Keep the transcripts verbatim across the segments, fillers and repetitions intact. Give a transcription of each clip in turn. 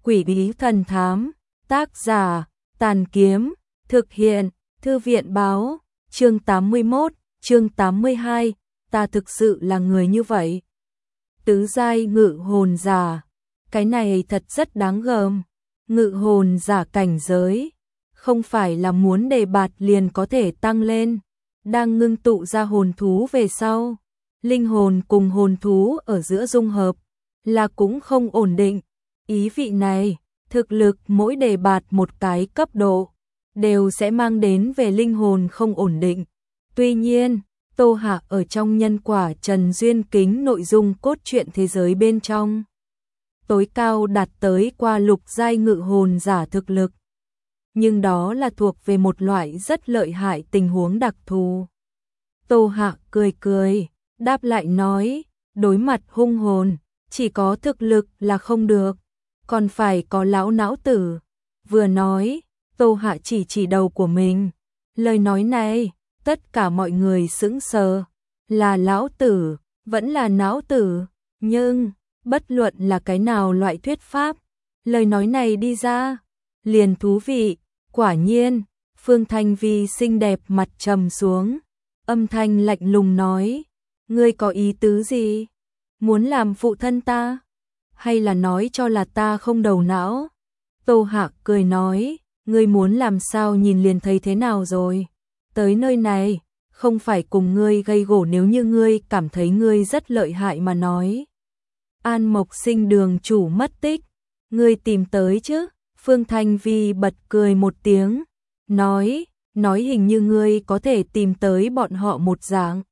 Quỷ bí thần thám, tác giả, Tàn Kiếm, thực hiện, Thư viện báo, chương tám mươi mốt, chương tám mươi hai, ta thực sự là người như vậy. Tứ giai ngự hồn giả, cái này thật rất đáng gờm. Ngự hồn giả cảnh giới, không phải là muốn đề bạt liền có thể tăng lên, đang ngưng tụ ra hồn thú về sau. Linh hồn cùng hồn thú ở giữa dung hợp, là cũng không ổn định. Ý vị này, thực lực mỗi đề bạt một cái cấp độ, đều sẽ mang đến về linh hồn không ổn định. Tuy nhiên, Tô Hạ ở trong nhân quả Trần Duyên Kính nội dung cốt truyện thế giới bên trong, tối cao đạt tới qua lục giai ngự hồn giả thực lực. Nhưng đó là thuộc về một loại rất lợi hại tình huống đặc thù. Tô Hạ cười cười, đáp lại nói, đối mặt hung hồn, chỉ có thực lực là không được, còn phải có lão não tử. Vừa nói, Tô Hạ chỉ chỉ đầu của mình. Lời nói này, tất cả mọi người sững sờ, là lão tử, vẫn là não tử, nhưng bất luận là cái nào loại thuyết pháp, lời nói này đi ra, liền thú vị. Quả nhiên, Phương Thanh Vi xinh đẹp mặt trầm xuống, âm thanh lạnh lùng nói, ngươi có ý tứ gì? Muốn làm phụ thân ta? Hay là nói cho là ta không đầu não? Tô Hạ cười nói, ngươi muốn làm sao nhìn liền thấy thế nào rồi? Tới nơi này, không phải cùng ngươi gây gổ, nếu như ngươi cảm thấy ngươi rất lợi hại mà nói. An Mộc Sinh đường chủ mất tích, ngươi tìm tới chứ? Phương Thanh Vi bật cười một tiếng, nói, nói hình như ngươi có thể tìm tới bọn họ một dạng.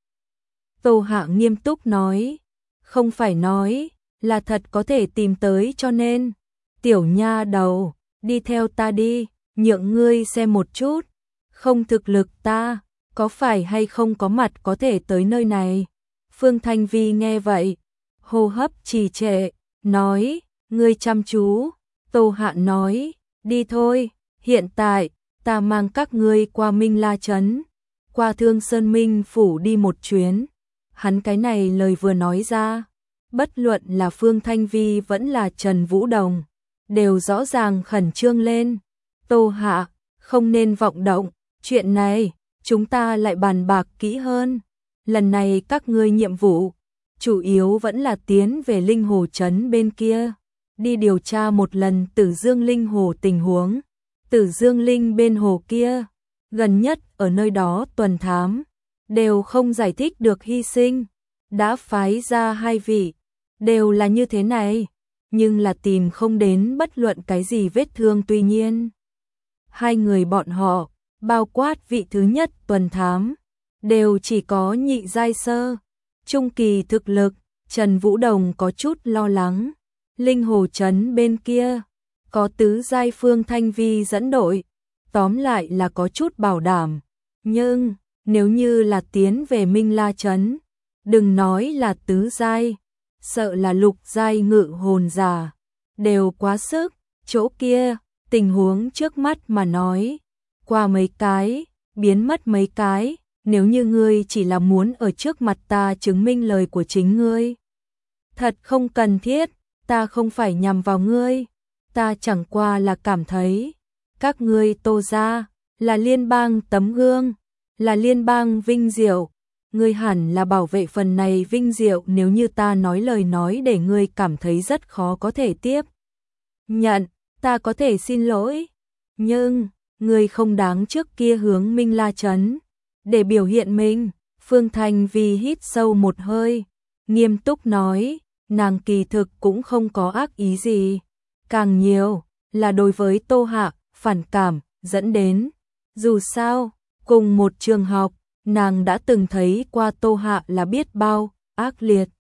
Tô Hạ nghiêm túc nói, không phải nói, là thật có thể tìm tới, cho nên, tiểu nha đầu, đi theo ta đi, nhượng ngươi xem một chút, không thực lực ta, có phải hay không có mặt có thể tới nơi này. Phương Thanh Vi nghe vậy, hô hấp trì trệ, nói, ngươi chăm chú. Tô Hạ nói, đi thôi, hiện tại, ta mang các ngươi qua Minh La Trấn, qua Thương Sơn Minh Phủ đi một chuyến. Hắn cái này lời vừa nói ra, bất luận là Phương Thanh Vi vẫn là Trần Vũ Đồng, đều rõ ràng khẩn trương lên. Tô Hạ, không nên vọng động, chuyện này, chúng ta lại bàn bạc kỹ hơn. Lần này các ngươi nhiệm vụ, chủ yếu vẫn là tiến về Linh Hồ Trấn bên kia, đi điều tra một lần Tử Dương Linh Hồ tình huống. Tử Dương Linh bên hồ kia, gần nhất ở nơi đó tuần thám, đều không giải thích được hy sinh. Đã phái ra hai vị, đều là như thế này, nhưng là tìm không đến bất luận cái gì vết thương. Tuy nhiên, hai người bọn họ, bao quát vị thứ nhất tuần thám, đều chỉ có nhị giai sơ, trung kỳ thực lực. Trần Vũ Đồng có chút lo lắng. Linh Hồ Trấn bên kia, có tứ giai Phương Thanh Vi dẫn đội, tóm lại là có chút bảo đảm. Nhưng, nếu như là tiến về Minh La Trấn, đừng nói là tứ giai, sợ là lục giai ngự hồn giả, đều quá sức. Chỗ kia, tình huống trước mắt mà nói, qua mấy cái, biến mất mấy cái, nếu như ngươi chỉ là muốn ở trước mặt ta chứng minh lời của chính ngươi, thật không cần thiết. Ta không phải nhằm vào ngươi, ta chẳng qua là cảm thấy, các ngươi Tô gia là liên bang tấm gương, là liên bang vinh diệu, ngươi hẳn là bảo vệ phần này vinh diệu. Nếu như ta nói lời nói để ngươi cảm thấy rất khó có thể tiếp nhận, ta có thể xin lỗi, nhưng ngươi không đáng trước kia hướng Minh La Trấn để biểu hiện mình. Phương Thanh Vi hít sâu một hơi, nghiêm túc nói, nàng kỳ thực cũng không có ác ý gì, càng nhiều là đối với Tô Hạ phản cảm dẫn đến. Dù sao, cùng một trường học, nàng đã từng thấy qua Tô Hạ là biết bao ác liệt,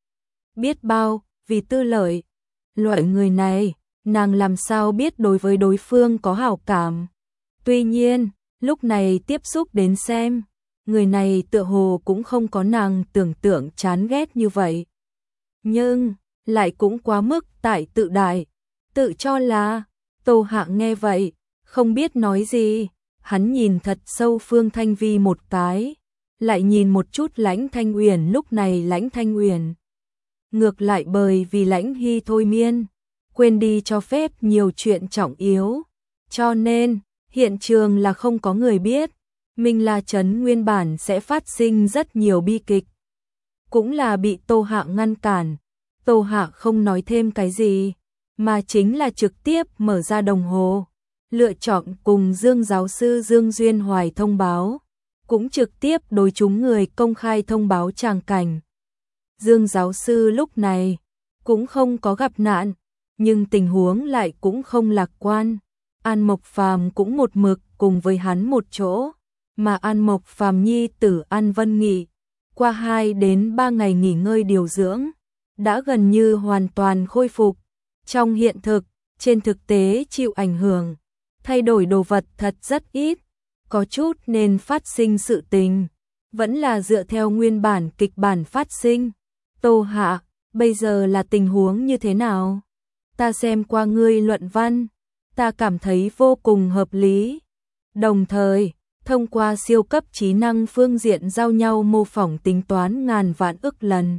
biết bao vì tư lợi. Loại người này, nàng làm sao biết đối với đối phương có hảo cảm. Tuy nhiên, lúc này tiếp xúc đến xem, người này tựa hồ cũng không có nàng tưởng tượng chán ghét như vậy. Nhưng, lại cũng quá mức tại tự đại, tự cho là. Tô Hạ nghe vậy, không biết nói gì. Hắn nhìn thật sâu Phương Thanh Vi một cái, lại nhìn một chút Lãnh Thanh Uyển. Lúc này Lãnh Thanh Uyển ngược lại bởi vì Lãnh Hy thôi miên, quên đi cho phép nhiều chuyện trọng yếu. Cho nên, hiện trường là không có người biết, Minh La Trấn nguyên bản sẽ phát sinh rất nhiều bi kịch. Cũng là bị Tô Hạ ngăn cản. Tô Hạ không nói thêm cái gì, mà chính là trực tiếp mở ra đồng hồ, lựa chọn cùng Dương giáo sư Dương Duyên Hoài thông báo, cũng trực tiếp đối chúng người công khai thông báo tràng cảnh. Dương giáo sư lúc này cũng không có gặp nạn, nhưng tình huống lại cũng không lạc quan. An Mộc Phàm cũng một mực cùng với hắn một chỗ, mà An Mộc Phàm nhi tử An Vân Nghị, qua hai đến ba ngày nghỉ ngơi điều dưỡng, đã gần như hoàn toàn khôi phục. Trong hiện thực, trên thực tế chịu ảnh hưởng, thay đổi đồ vật thật rất ít, có chút nên phát sinh sự tình, vẫn là dựa theo nguyên bản kịch bản phát sinh. Tô Hạ, bây giờ là tình huống như thế nào? Ta xem qua ngươi luận văn, ta cảm thấy vô cùng hợp lý. Đồng thời, thông qua siêu cấp trí năng phương diện giao nhau mô phỏng tính toán ngàn vạn ức lần.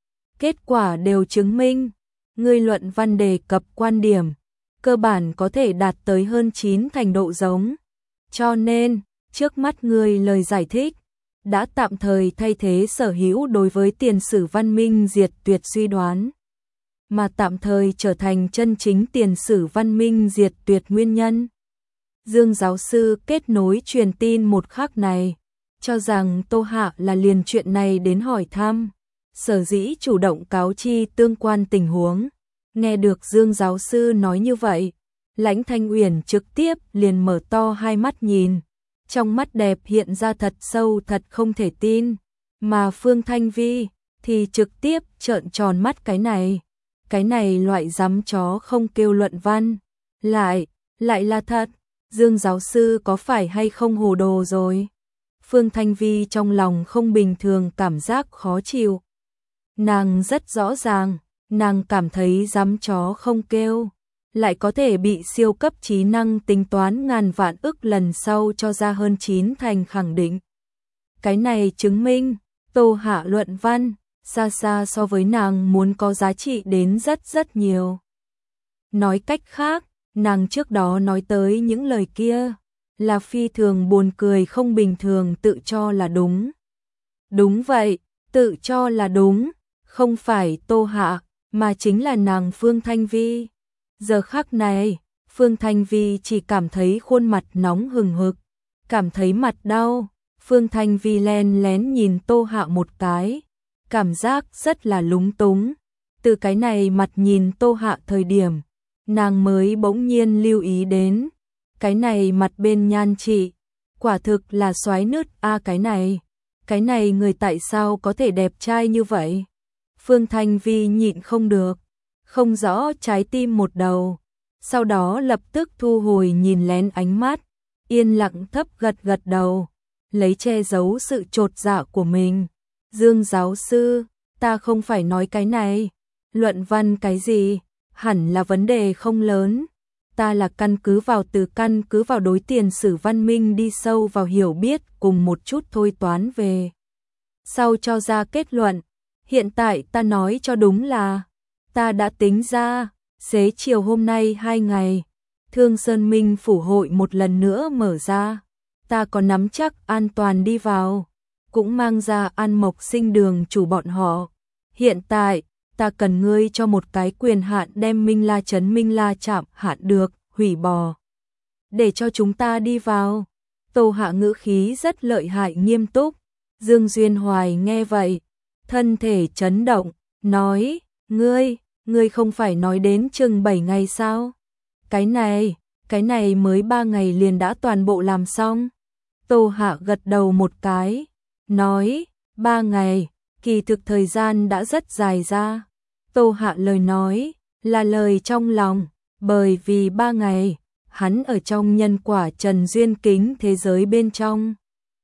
Kết quả đều chứng minh, ngươi luận văn đề cập quan điểm, cơ bản có thể đạt tới hơn chín thành độ giống. Cho nên, trước mắt ngươi lời giải thích, đã tạm thời thay thế sở hữu đối với tiền sử văn minh diệt tuyệt suy đoán, mà tạm thời trở thành chân chính tiền sử văn minh diệt tuyệt nguyên nhân. Dương giáo sư kết nối truyền tin một khắc này, cho rằng Tô Hạ là liền chuyện này đến hỏi thăm, sở dĩ chủ động cáo chi tương quan tình huống. Nghe được Dương giáo sư nói như vậy, Lãnh Thanh Uyển trực tiếp liền mở to hai mắt nhìn, trong mắt đẹp hiện ra thật sâu thật không thể tin, mà Phương Thanh Vi thì trực tiếp trợn tròn mắt. Cái này, cái này loại dám chó không kêu luận văn, lại, lại là thật, Dương giáo sư có phải hay không hồ đồ rồi? Phương Thanh Vi trong lòng không bình thường cảm giác khó chịu. Nàng rất rõ ràng, nàng cảm thấy dám chó không kêu, lại có thể bị siêu cấp trí năng tính toán ngàn vạn ức lần sau cho ra hơn chín thành khẳng định. Cái này chứng minh, Tô Hạ luận văn, xa xa so với nàng muốn có giá trị đến rất rất nhiều. Nói cách khác, nàng trước đó nói tới những lời kia, là phi thường buồn cười không bình thường tự cho là đúng. Đúng vậy, tự cho là đúng, không phải Tô Hạ, mà chính là nàng Phương Thanh Vi. Giờ khắc này, Phương Thanh Vi chỉ cảm thấy khuôn mặt nóng hừng hực, cảm thấy mặt đau. Phương Thanh Vi len lén nhìn Tô Hạ một cái, cảm giác rất là lúng túng. Từ cái này mặt nhìn Tô Hạ thời điểm, nàng mới bỗng nhiên lưu ý đến, cái này mặt bên nhan trị, quả thực là xoái nứt a à, cái này, cái này người tại sao có thể đẹp trai như vậy? Phương Thanh Vi nhịn không được, không rõ trái tim một đầu, sau đó lập tức thu hồi nhìn lén ánh mắt, yên lặng thấp gật gật đầu, lấy che giấu sự chột dạ của mình. Dương giáo sư, ta không phải nói cái này, luận văn cái gì, hẳn là vấn đề không lớn. Ta là căn cứ vào từ căn cứ vào đối tiền sử văn minh đi sâu vào hiểu biết cùng một chút thôi toán về. Sau cho ra kết luận, hiện tại ta nói cho đúng là, ta đã tính ra, xế chiều hôm nay hai ngày, Thương Sơn Minh phủ hội một lần nữa mở ra, ta có nắm chắc an toàn đi vào, cũng mang ra An Mộc Sinh đường chủ bọn họ. Hiện tại, ta cần ngươi cho một cái quyền hạn đem Minh La Trấn Minh La Trạm hạn được, hủy bỏ, để cho chúng ta đi vào. Tô Hạ ngữ khí rất lợi hại nghiêm túc. Dương Duyên Hoài nghe vậy, thân thể chấn động, nói, ngươi, ngươi không phải nói đến chừng bảy ngày sao? Cái này, cái này mới ba ngày liền đã toàn bộ làm xong. Tô Hạ gật đầu một cái, nói, ba ngày, kỳ thực thời gian đã rất dài ra. Tô Hạ lời nói, là lời trong lòng, bởi vì ba ngày, hắn ở trong nhân quả trần duyên kính thế giới bên trong,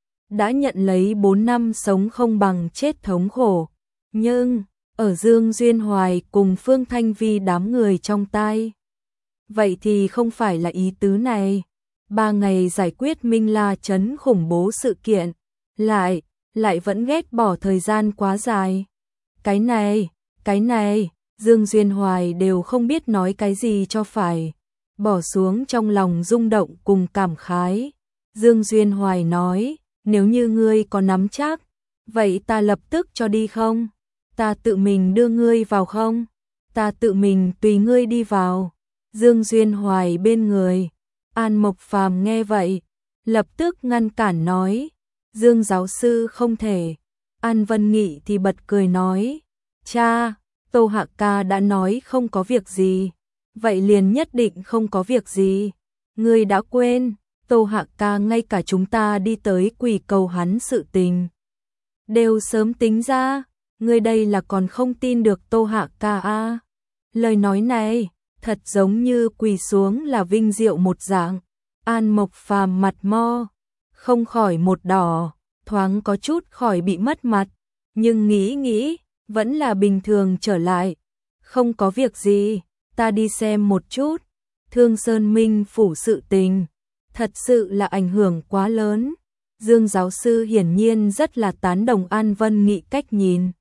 đã nhận lấy bốn năm sống không bằng chết thống khổ. Nhưng, ở Dương Duyên Hoài cùng Phương Thanh Vi đám người trong tai, vậy thì không phải là ý tứ này. Ba ngày giải quyết Minh La Trấn khủng bố sự kiện, lại, lại vẫn ghét bỏ thời gian quá dài. Cái này, cái này, Dương Duyên Hoài đều không biết nói cái gì cho phải, bỏ xuống trong lòng rung động cùng cảm khái. Dương Duyên Hoài nói, nếu như ngươi có nắm chắc, vậy ta lập tức cho đi không? Ta tự mình đưa ngươi vào không? Ta tự mình tùy ngươi đi vào. Dương Duyên Hoài bên người, An Mộc Phàm nghe vậy, lập tức ngăn cản nói, Dương giáo sư không thể. An Vân Nghị thì bật cười nói, cha, Tô Hạ ca đã nói không có việc gì, vậy liền nhất định không có việc gì. Ngươi đã quên, Tô Hạ ca ngay cả chúng ta đi tới quỳ cầu hắn sự tình đều sớm tính ra, ngươi đây là còn không tin được Tô Hạ ca a? Lời nói này, thật giống như quỳ xuống là vinh diệu một dạng. An Mộc Phàm mặt mo, không khỏi một đỏ, thoáng có chút khỏi bị mất mặt, nhưng nghĩ nghĩ, vẫn là bình thường trở lại. Không có việc gì, ta đi xem một chút. Thương Sơn Minh phủ sự tình, thật sự là ảnh hưởng quá lớn. Dương giáo sư hiển nhiên rất là tán đồng An Vân Nghị cách nhìn.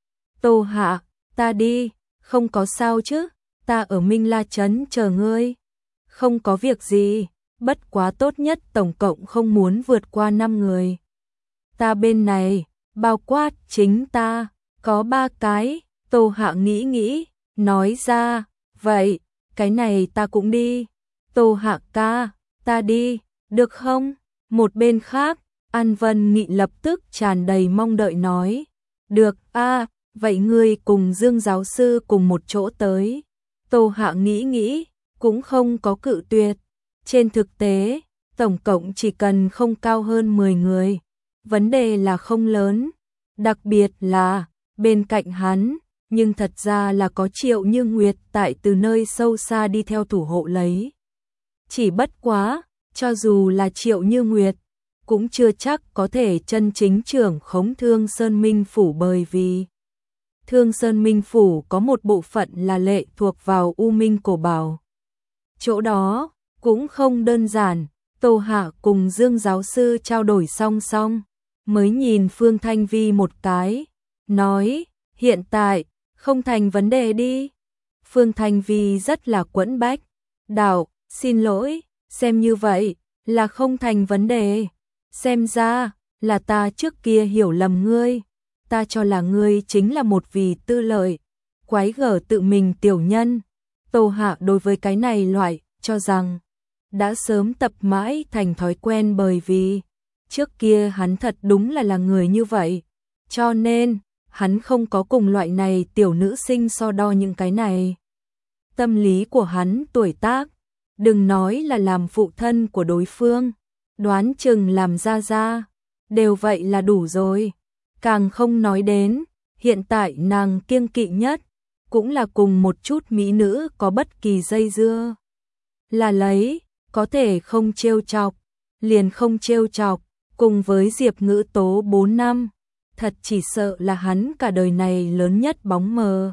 Tô Hạ, ta đi, không có sao chứ, ta ở Minh La Trấn chờ ngươi. Không có việc gì, bất quá tốt nhất tổng cộng không muốn vượt qua năm người. Ta bên này, bao quát chính ta, có ba cái. Tô Hạ nghĩ nghĩ, nói ra, vậy, cái này ta cũng đi. Tô Hạ ca, ta đi, được không? Một bên khác, An Vân Nghị lập tức tràn đầy mong đợi nói, được a, vậy ngươi cùng Dương giáo sư cùng một chỗ tới. Tô Hạ nghĩ nghĩ, cũng không có cự tuyệt. Trên thực tế, tổng cộng chỉ cần không cao hơn mười người, vấn đề là không lớn, đặc biệt là bên cạnh hắn, nhưng thật ra là có Triệu Như Nguyệt tại từ nơi sâu xa đi theo thủ hộ lấy. Chỉ bất quá, cho dù là Triệu Như Nguyệt, cũng chưa chắc có thể chân chính trưởng khống Thương Sơn Minh phủ, bởi vì Thương Sơn Minh phủ có một bộ phận là lệ thuộc vào U Minh Cổ Bảo. Chỗ đó cũng không đơn giản. Tô Hạ cùng Dương giáo sư trao đổi song song, mới nhìn Phương Thanh Vi một cái, nói, hiện tại, không thành vấn đề đi. Phương Thanh Vi rất là quẫn bách, đạo, xin lỗi, xem như vậy, là không thành vấn đề. Xem ra, là ta trước kia hiểu lầm ngươi, ta cho là ngươi chính là một vì tư lợi, quái gở tự mình tiểu nhân. Tô Hạ đối với cái này loại, cho rằng, đã sớm tập mãi thành thói quen, bởi vì trước kia hắn thật đúng là là người như vậy, cho nên hắn không có cùng loại này tiểu nữ sinh so đo những cái này. Tâm lý của hắn tuổi tác, đừng nói là làm phụ thân của đối phương, đoán chừng làm gia gia, đều vậy là đủ rồi. Càng không nói đến, hiện tại nàng kiêng kỵ nhất, cũng là cùng một chút mỹ nữ có bất kỳ dây dưa. Là lấy, có thể không trêu chọc, liền không trêu chọc, cùng với Diệp Ngữ Tố bốn năm, thật chỉ sợ là hắn cả đời này lớn nhất bóng mờ.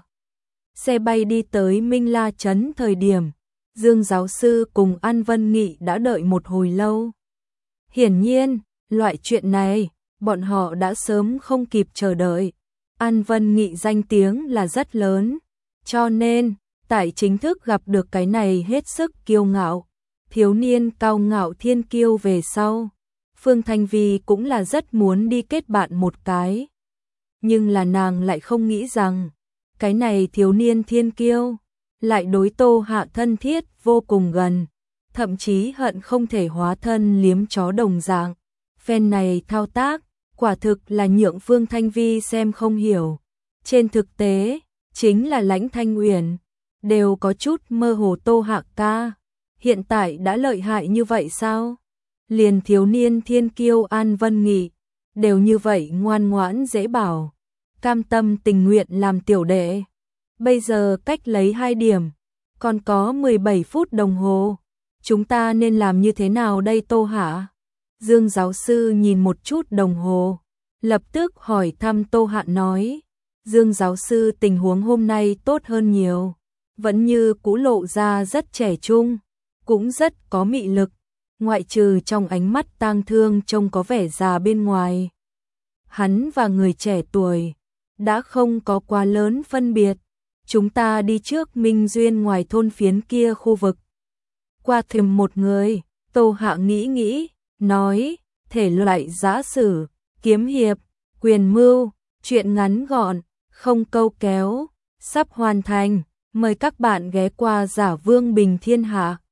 Xe bay đi tới Minh La Trấn thời điểm, Dương giáo sư cùng An Vân Nghị đã đợi một hồi lâu. Hiển nhiên, loại chuyện này, bọn họ đã sớm không kịp chờ đợi. An Vân Nghị danh tiếng là rất lớn, cho nên, tại chính thức gặp được cái này hết sức kiêu ngạo, thiếu niên cao ngạo thiên kiêu về sau, Phương Thanh Vi cũng là rất muốn đi kết bạn một cái. Nhưng là nàng lại không nghĩ rằng, cái này thiếu niên thiên kiêu, lại đối Tô Hạ thân thiết vô cùng gần, thậm chí hận không thể hóa thân liếm chó đồng dạng. Phen này thao tác, quả thực là nhượng Phương Thanh Vi xem không hiểu. Trên thực tế, chính là Lãnh Thanh Uyển, đều có chút mơ hồ Tô Hạ ca. Hiện tại đã lợi hại như vậy sao? Liền thiếu niên thiên kiêu An Vân Nghị, đều như vậy ngoan ngoãn dễ bảo, cam tâm tình nguyện làm tiểu đệ. Bây giờ cách lấy hai điểm, còn có mười bảy phút đồng hồ. Chúng ta nên làm như thế nào đây Tô Hạ? Dương giáo sư nhìn một chút đồng hồ, lập tức hỏi thăm Tô Hạ nói. Dương giáo sư tình huống hôm nay tốt hơn nhiều, vẫn như cũ lộ ra rất trẻ trung, cũng rất có mị lực, ngoại trừ trong ánh mắt tang thương trông có vẻ già bên ngoài. Hắn và người trẻ tuổi đã không có quá lớn phân biệt, chúng ta đi trước Minh Duyên ngoài thôn phiến kia khu vực. Qua thêm một người, Tô Hạ nghĩ nghĩ, nói, thể loại giã sử, kiếm hiệp, quyền mưu, chuyện ngắn gọn, không câu kéo, sắp hoàn thành, mời các bạn ghé qua Giả Vương Bình Thiên Hạ.